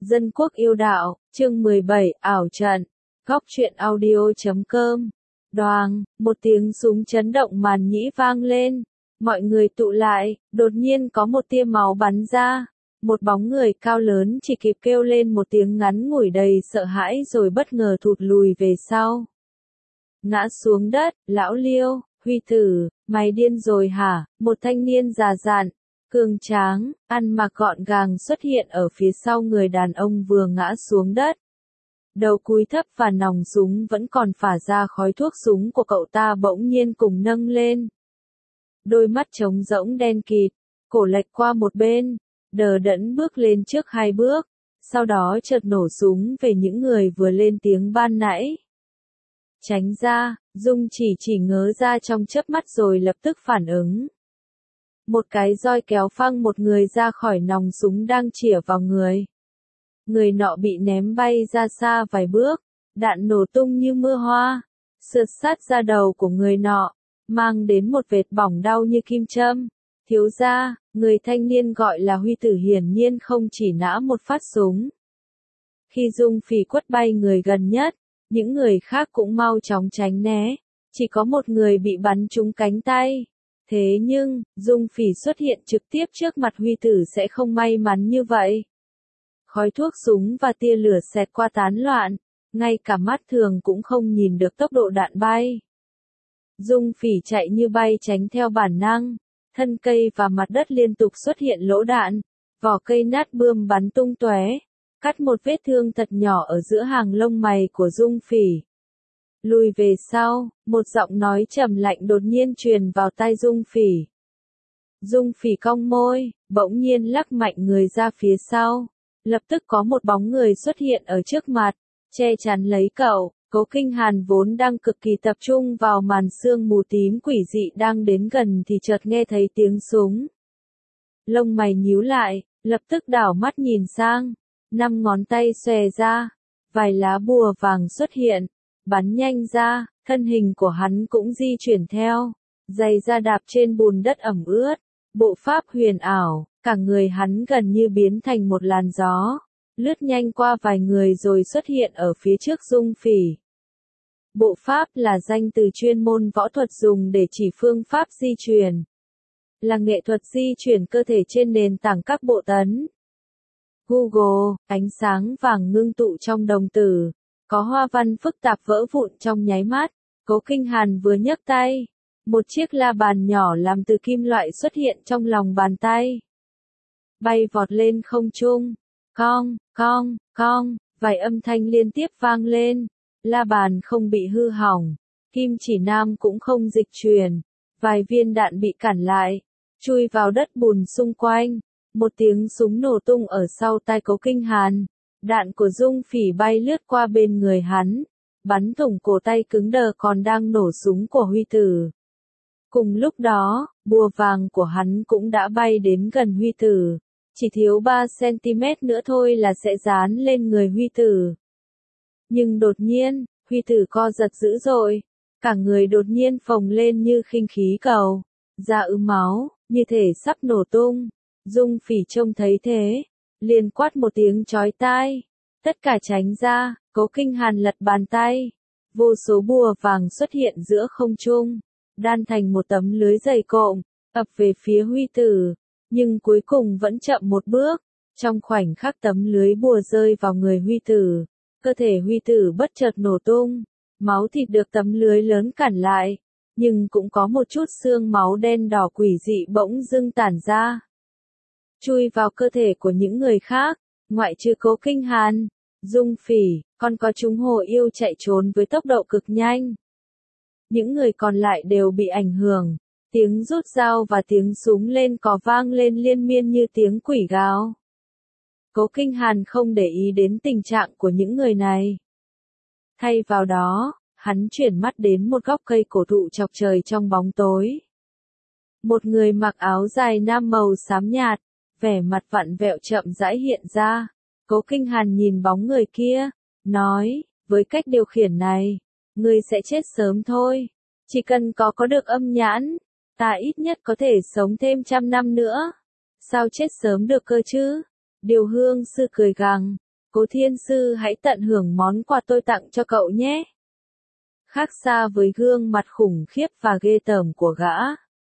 Dân quốc yêu đạo, chương 17, ảo trận. Góc truyện audio.com. Đoàng, một tiếng súng chấn động màn nhĩ vang lên. Mọi người tụ lại, đột nhiên có một tia máu bắn ra. Một bóng người cao lớn chỉ kịp kêu lên một tiếng ngắn ngủi đầy sợ hãi rồi bất ngờ thụt lùi về sau. Ngã xuống đất, lão Liêu, Huy Tử, mày điên rồi hả? Một thanh niên già dặn, cường tráng, ăn mặc gọn gàng xuất hiện ở phía sau người đàn ông vừa ngã xuống đất. Đầu cúi thấp và nòng súng vẫn còn phả ra khói thuốc súng của cậu ta bỗng nhiên cùng nâng lên. Đôi mắt trống rỗng đen kịt, cổ lệch qua một bên, đờ đẫn bước lên trước 2 bước, sau đó chợt nổ súng về những người vừa lên tiếng ban nãy. Tránh ra, Dung chỉ ngớ ra trong chớp mắt rồi lập tức phản ứng. Một cái roi kéo phăng một người ra khỏi nòng súng đang chĩa vào người. Người nọ bị ném bay ra xa vài bước, đạn nổ tung như mưa hoa, sượt sát ra đầu của người nọ, mang đến một vệt bỏng đau như kim châm. Thiếu gia, người thanh niên gọi là Huy Tử hiển nhiên không chỉ nã một phát súng. Khi Dung Phỉ quất bay người gần nhất, những người khác cũng mau chóng tránh né, chỉ có một người bị bắn trúng cánh tay. Thế nhưng, Dung Phỉ xuất hiện trực tiếp trước mặt Huy Tử sẽ không may mắn như vậy. Khói thuốc súng và tia lửa xẹt qua tán loạn, ngay cả mắt thường cũng không nhìn được tốc độ đạn bay. Dung Phỉ chạy như bay tránh theo bản năng, thân cây và mặt đất liên tục xuất hiện lỗ đạn, vỏ cây nát bươm bắn tung tóe, cắt một vết thương thật nhỏ ở giữa hàng lông mày của Dung Phỉ. Lùi về sau, một giọng nói trầm lạnh đột nhiên truyền vào tai Dung Phỉ. Dung Phỉ cong môi, bỗng nhiên lắc mạnh người ra phía sau. Lập tức có một bóng người xuất hiện ở trước mặt, che chắn lấy cậu. Cố Kinh Hàn vốn đang cực kỳ tập trung vào màn sương mù tím quỷ dị đang đến gần thì chợt nghe thấy tiếng súng. Lông mày nhíu lại, lập tức đảo mắt nhìn sang, 5 ngón tay xòe ra, vài lá bùa vàng xuất hiện, bắn nhanh ra, thân hình của hắn cũng di chuyển theo, giày da đạp trên bùn đất ẩm ướt, bộ pháp huyền ảo, cả người hắn gần như biến thành một làn gió, lướt nhanh qua vài người rồi xuất hiện ở phía trước Dung Phỉ. Bộ pháp là danh từ chuyên môn võ thuật dùng để chỉ phương pháp di chuyển. Là nghệ thuật di chuyển cơ thể trên nền tảng các bộ tấn. Google, ánh sáng vàng ngưng tụ trong đồng tử, có hoa văn phức tạp vỡ vụn trong nháy mắt. Cố Kinh Hàn vừa nhấc tay, một chiếc la bàn nhỏ làm từ kim loại xuất hiện trong lòng bàn tay. Bay vọt lên không trung, cong, vài âm thanh liên tiếp vang lên. La bàn không bị hư hỏng, kim chỉ nam cũng không dịch chuyển, vài viên đạn bị cản lại, chui vào đất bùn xung quanh. Một tiếng súng nổ tung ở sau tai Cố Kinh Hàn, đạn của Dung Phỉ bay lướt qua bên người hắn, bắn thủng cổ tay cứng đờ còn đang nổ súng của Huy Tử. Cùng lúc đó, bùa vàng của hắn cũng đã bay đến gần Huy Tử, chỉ thiếu 3 cm nữa thôi là sẽ dán lên người Huy Tử. Nhưng đột nhiên, Huy Tử co giật dữ dội, cả người đột nhiên phồng lên như khinh khí cầu, da ứ máu, như thể sắp nổ tung. Dung Phỉ trông thấy thế, liền quát một tiếng chói tai, tất cả tránh ra. Cố Kinh Hàn lật bàn tay, vô số bùa vàng xuất hiện giữa không trung, đan thành một tấm lưới dày cộm, ập về phía Huy Tử, nhưng cuối cùng vẫn chậm một bước. Trong khoảnh khắc tấm lưới bùa rơi vào người Huy Tử, cơ thể Huy Tử bất chợt nổ tung, máu thịt được tấm lưới lớn cản lại, nhưng cũng có một chút xương máu đen đỏ quỷ dị bỗng dưng tản ra, chui vào cơ thể của những người khác, ngoại trừ Cố Kinh Hàn, Dung Phỉ, còn có chúng hồ yêu chạy trốn với tốc độ cực nhanh. Những người còn lại đều bị ảnh hưởng, tiếng rút dao và tiếng súng lên cò vang lên liên miên như tiếng quỷ gào. Cố Kinh Hàn không để ý đến tình trạng của những người này. Thay vào đó, hắn chuyển mắt đến một góc cây cổ thụ chọc trời trong bóng tối. Một người mặc áo dài nam màu xám nhạt, vẻ mặt vặn vẹo chậm rãi hiện ra. Cố Kinh Hàn nhìn bóng người kia, nói, với cách điều khiển này, ngươi sẽ chết sớm thôi. Chỉ cần có được âm nhãn, ta ít nhất có thể sống thêm 100 năm nữa. Sao chết sớm được cơ chứ? Điều Hương Sư cười gằn, Cố thiên sư hãy tận hưởng món quà tôi tặng cho cậu nhé. Khác xa với gương mặt khủng khiếp và ghê tởm của gã.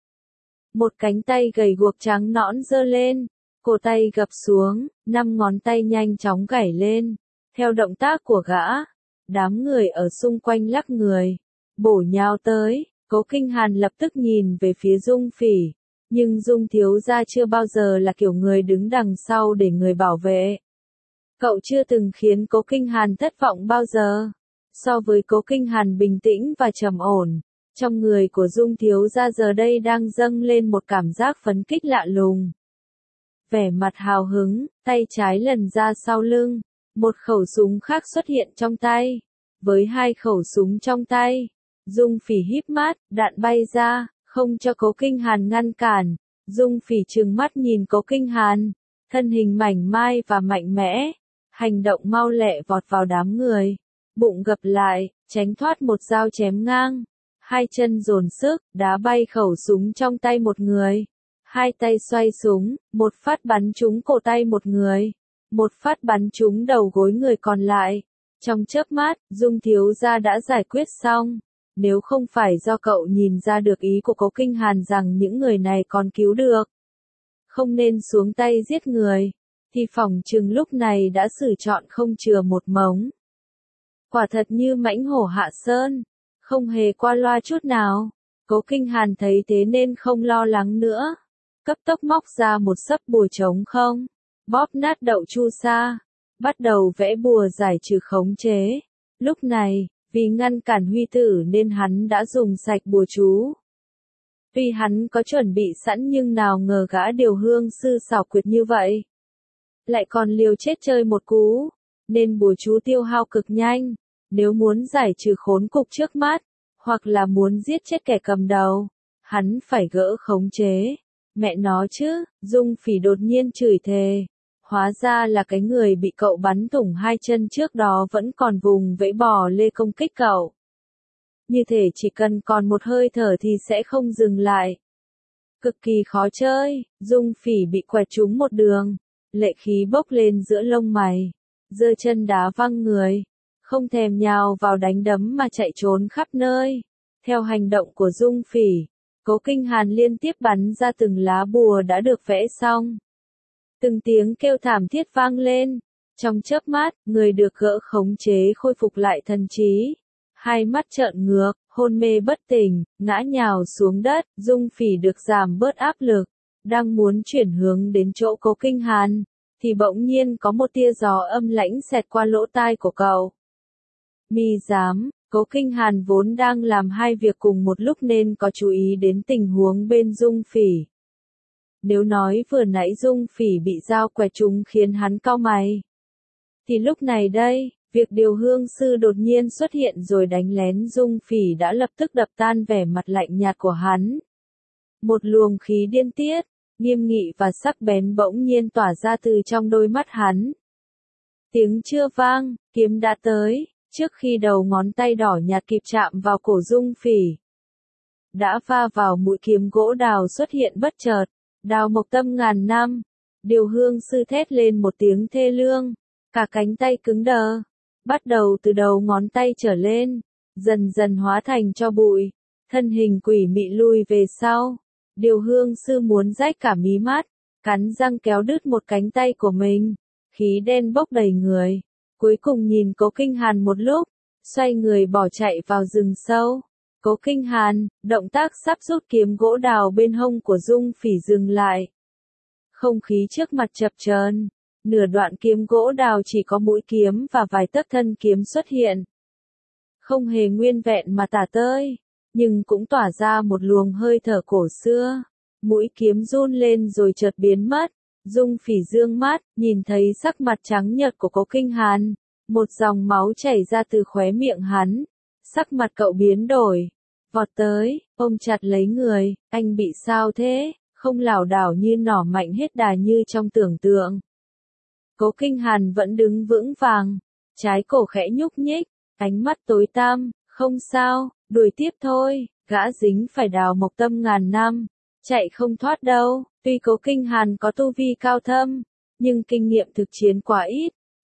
Một cánh tay gầy guộc trắng nõn giơ lên, cổ tay gập xuống, 5 ngón tay nhanh chóng gảy lên. Theo động tác của gã, đám người ở xung quanh lắc người, bổ nhào tới. Cố Kinh Hàn lập tức nhìn về phía Dung Phỉ, nhưng Dung thiếu gia chưa bao giờ là kiểu người đứng đằng sau để người bảo vệ. Cậu chưa từng khiến Cố Kinh Hàn thất vọng bao giờ. So với Cố Kinh Hàn bình tĩnh và trầm ổn, trong người của Dung thiếu gia giờ đây đang dâng lên một cảm giác phấn khích lạ lùng. Vẻ mặt hào hứng, tay trái lần ra sau lưng, một khẩu súng khác xuất hiện trong tay. Với 2 khẩu súng trong tay, Dung Phỉ híp mắt, đạn bay ra, không cho Cố Kinh Hàn ngăn cản. Dung Phỉ trừng mắt nhìn Cố Kinh Hàn, thân hình mảnh mai và mạnh mẽ, hành động mau lẹ vọt vào đám người, bụng gập lại, tránh thoát một dao chém ngang. 2 chân dồn sức, đá bay khẩu súng trong tay một người. 2 tay xoay súng, một phát bắn trúng cổ tay một người, một phát bắn trúng đầu gối người còn lại. Trong chớp mắt, Dung thiếu gia đã giải quyết xong. Nếu không phải do cậu nhìn ra được ý của Cố Kinh Hàn rằng những người này còn cứu được, không nên xuống tay giết người, thì phỏng chừng lúc này đã xử trọn không chừa một mống. Quả thật như mãnh hổ hạ sơn, không hề qua loa chút nào. Cố Kinh Hàn thấy thế nên không lo lắng nữa, cấp tốc móc ra một xấp bùa trống không, bóp nát đậu chu sa, bắt đầu vẽ bùa giải trừ khống chế. Lúc này, vì ngăn cản Huy Tử nên hắn đã dùng sạch bùa chú. Tuy hắn có chuẩn bị sẵn nhưng nào ngờ gã Điều Hương sư xảo quyệt như vậy, lại còn liều chết chơi một cú, nên bùa chú tiêu hao cực nhanh. Nếu muốn giải trừ khốn cục trước mắt, hoặc là muốn giết chết kẻ cầm đầu, hắn phải gỡ khống chế. Mẹ nó chứ, Dung Phỉ đột nhiên chửi thề. Hóa ra là cái người bị cậu bắn thủng 2 chân trước đó vẫn còn vùng vẫy bò lê công kích cậu. Như thể chỉ cần còn một hơi thở thì sẽ không dừng lại. Cực kỳ khó chơi, Dung Phỉ bị quẹt trúng một đường, lệ khí bốc lên giữa lông mày, giơ chân đá văng người, không thèm nhào vào đánh đấm mà chạy trốn khắp nơi. Theo hành động của Dung Phỉ, Cố Kinh Hàn liên tiếp bắn ra từng lá bùa đã được vẽ xong. Từng tiếng kêu thảm thiết vang lên. Trong chớp mắt, người được gỡ khống chế khôi phục lại thần trí. 2 mắt trợn ngược, hôn mê bất tỉnh, ngã nhào xuống đất. Dung Phỉ được giảm bớt áp lực, đang muốn chuyển hướng đến chỗ Cố Kinh Hàn, thì bỗng nhiên có một tia gió âm lãnh xẹt qua lỗ tai của cậu. Mi dám, Cố Kinh Hàn vốn đang làm 2 việc cùng một lúc nên có chú ý đến tình huống bên Dung Phỉ. Nếu nói vừa nãy Dung Phỉ bị dao quẹt trúng khiến hắn cau mày, thì lúc này đây, việc Điều Hương sư đột nhiên xuất hiện rồi đánh lén Dung Phỉ đã lập tức đập tan vẻ mặt lạnh nhạt của hắn. Một luồng khí điên tiết, nghiêm nghị và sắc bén bỗng nhiên tỏa ra từ trong đôi mắt hắn. Tiếng chưa vang, kiếm đã tới, trước khi đầu ngón tay đỏ nhạt kịp chạm vào cổ Dung Phỉ, đã va vào mũi kiếm gỗ đào xuất hiện bất chợt. Đào mộc tâm ngàn năm. Điều Hương sư thét lên một tiếng thê lương, cả cánh tay cứng đờ, bắt đầu từ đầu ngón tay trở lên, dần dần hóa thành tro bụi, thân hình quỷ mị lui về sau. Điều Hương sư muốn rách cả mí mắt, cắn răng kéo đứt một cánh tay của mình, khí đen bốc đầy người, cuối cùng nhìn Cố Kinh Hàn một lúc, xoay người bỏ chạy vào rừng sâu. Cố Kinh Hàn, động tác sắp rút kiếm gỗ đào bên hông của Dung Phỉ dừng lại. Không khí trước mặt chập chờn, nửa đoạn kiếm gỗ đào chỉ có mũi kiếm và vài tấc thân kiếm xuất hiện. Không hề nguyên vẹn mà tả tơi, nhưng cũng tỏa ra một luồng hơi thở cổ xưa. Mũi kiếm run lên rồi chợt biến mất. Dung Phỉ dương mắt, nhìn thấy sắc mặt trắng nhợt của Cố Kinh Hàn, một dòng máu chảy ra từ khóe miệng hắn. Sắc mặt cậu biến đổi, vọt tới, ôm chặt lấy người. Anh bị sao thế? Không lảo đảo như nỏ mạnh hết đà như trong tưởng tượng. Cố Kinh Hàn vẫn đứng vững vàng, trái cổ khẽ nhúc nhích, ánh mắt tối tăm. Không sao, đuổi tiếp thôi. Gã dính phải đào mộc tâm ngàn năm, chạy không thoát đâu. Tuy Cố Kinh Hàn có tu vi cao thâm, nhưng kinh nghiệm thực chiến quá ít,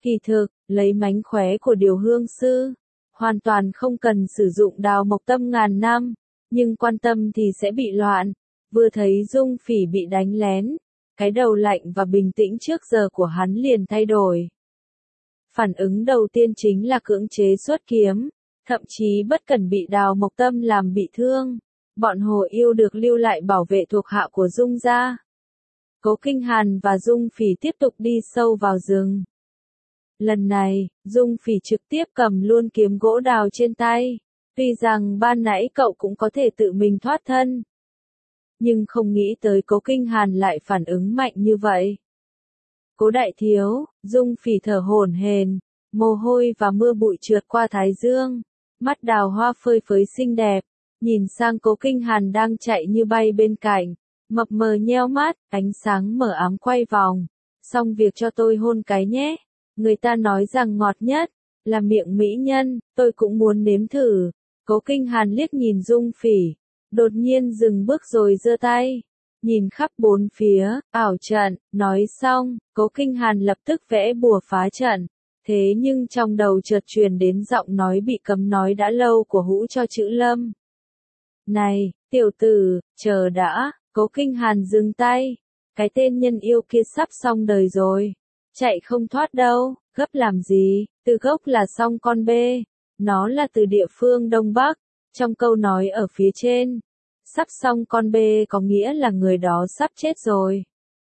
Kỳ thực, lấy mánh khóe của điều hương sư, hoàn toàn không cần sử dụng đào mộc tâm ngàn năm, nhưng quan tâm thì sẽ bị loạn. Vừa thấy Dung Phỉ bị đánh lén, cái đầu lạnh và bình tĩnh trước giờ của hắn liền thay đổi. Phản ứng đầu tiên chính là cưỡng chế xuất kiếm, thậm chí bất cần bị đào mộc tâm làm bị thương. Bọn Hồ Yêu được lưu lại bảo vệ thuộc hạ của Dung gia. Cố Kinh Hàn và Dung Phỉ tiếp tục đi sâu vào rừng. Lần này, Dung Phỉ trực tiếp cầm luôn kiếm gỗ đào trên tay. Tuy rằng ban nãy cậu cũng có thể tự mình thoát thân, nhưng không nghĩ tới Cố Kinh Hàn lại phản ứng mạnh như vậy. Cố đại thiếu, Dung Phỉ thở hổn hển, mồ hôi và mưa bụi trượt qua thái dương, mắt đào hoa phơi phới xinh đẹp, nhìn sang Cố Kinh Hàn đang chạy như bay bên cạnh, mập mờ nheo mắt, ánh sáng mờ ám quay vòng. Xong việc cho tôi hôn cái nhé. Người ta nói rằng ngọt nhất là miệng mỹ nhân, tôi cũng muốn nếm thử. Cố Kinh Hàn liếc nhìn Dung Phỉ, đột nhiên dừng bước rồi giơ tay, nhìn khắp bốn phía, ảo trận, nói xong, Cố Kinh Hàn lập tức vẽ bùa phá trận. Thế nhưng trong đầu chợt truyền đến giọng nói bị cấm nói đã lâu của Hũ Cho Chữ Lâm. Này, tiểu tử, chờ đã. Cố Kinh Hàn dừng tay. Cái tên nhân yêu kia sắp xong đời rồi. Chạy không thoát đâu, gấp làm gì, từ gốc là xong con bê. Nó là từ địa phương Đông Bắc. Trong câu nói ở phía trên, sắp xong con bê có nghĩa là người đó sắp chết rồi.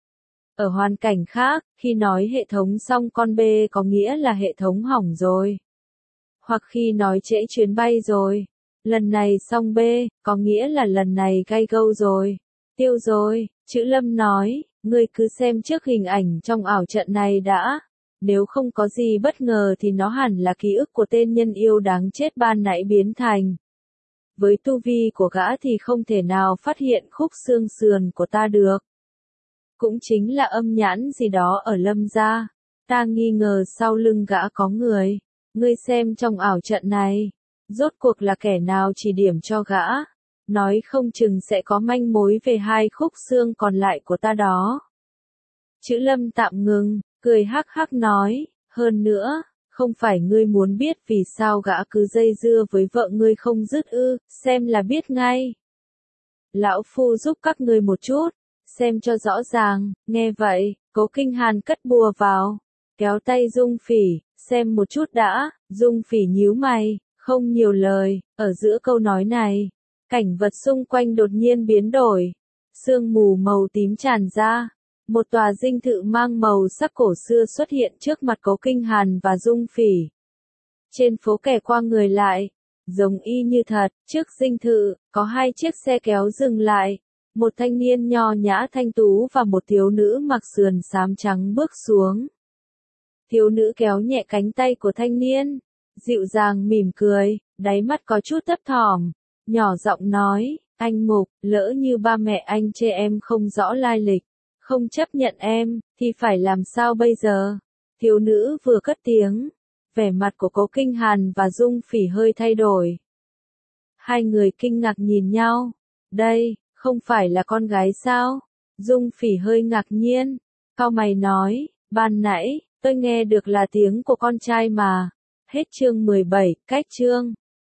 Ở hoàn cảnh khác, khi nói hệ thống xong con bê có nghĩa là hệ thống hỏng rồi. Hoặc khi nói trễ chuyến bay rồi. Lần này xong bê, có nghĩa là lần này cay gâu rồi. Tiêu rồi, Chữ Lâm nói, ngươi cứ xem trước hình ảnh trong ảo trận này đã. Nếu không có gì bất ngờ thì nó hẳn là ký ức của tên nhân yêu đáng chết ban nãy biến thành. Với tu vi của gã thì không thể nào phát hiện khúc xương sườn của ta được. Cũng chính là âm nhãn gì đó ở Lâm gia. Ta nghi ngờ sau lưng gã có người. Ngươi xem trong ảo trận này, rốt cuộc là kẻ nào chỉ điểm cho gã. Nói không chừng sẽ có manh mối về hai khúc xương còn lại của ta đó. Chữ Lâm tạm ngừng, cười hắc hắc nói, hơn nữa, không phải ngươi muốn biết vì sao gã cứ dây dưa với vợ ngươi không dứt ư, xem là biết ngay. Lão phu giúp các ngươi một chút, xem cho rõ ràng. Nghe vậy, Cố Kinh Hàn cất bùa vào, kéo tay Dung Phỉ, xem một chút đã. Dung Phỉ nhíu mày, không nhiều lời. Ở giữa câu nói này, cảnh vật xung quanh đột nhiên biến đổi, sương mù màu tím tràn ra, một tòa dinh thự mang màu sắc cổ xưa xuất hiện trước mặt Cố Kinh Hàn và Dung Phỉ. Trên phố kẻ qua người lại, giống y như thật. Trước dinh thự, có hai chiếc xe kéo dừng lại, một thanh niên nho nhã thanh tú và một thiếu nữ mặc sườn xám trắng bước xuống. Thiếu nữ kéo nhẹ cánh tay của thanh niên, dịu dàng mỉm cười, đáy mắt có chút thấp thỏm, nhỏ giọng nói, anh Mục, lỡ như ba mẹ anh chê em không rõ lai lịch, không chấp nhận em, thì phải làm sao bây giờ? Thiếu nữ vừa cất tiếng, vẻ mặt của Cố Kinh Hàn và Dung Phỉ hơi thay đổi. Hai người kinh ngạc nhìn nhau, đây, không phải là con gái sao? Dung Phỉ hơi ngạc nhiên, cau mày nói, ban nãy, tôi nghe được là tiếng của con trai mà. Hết chương 17, cách chương.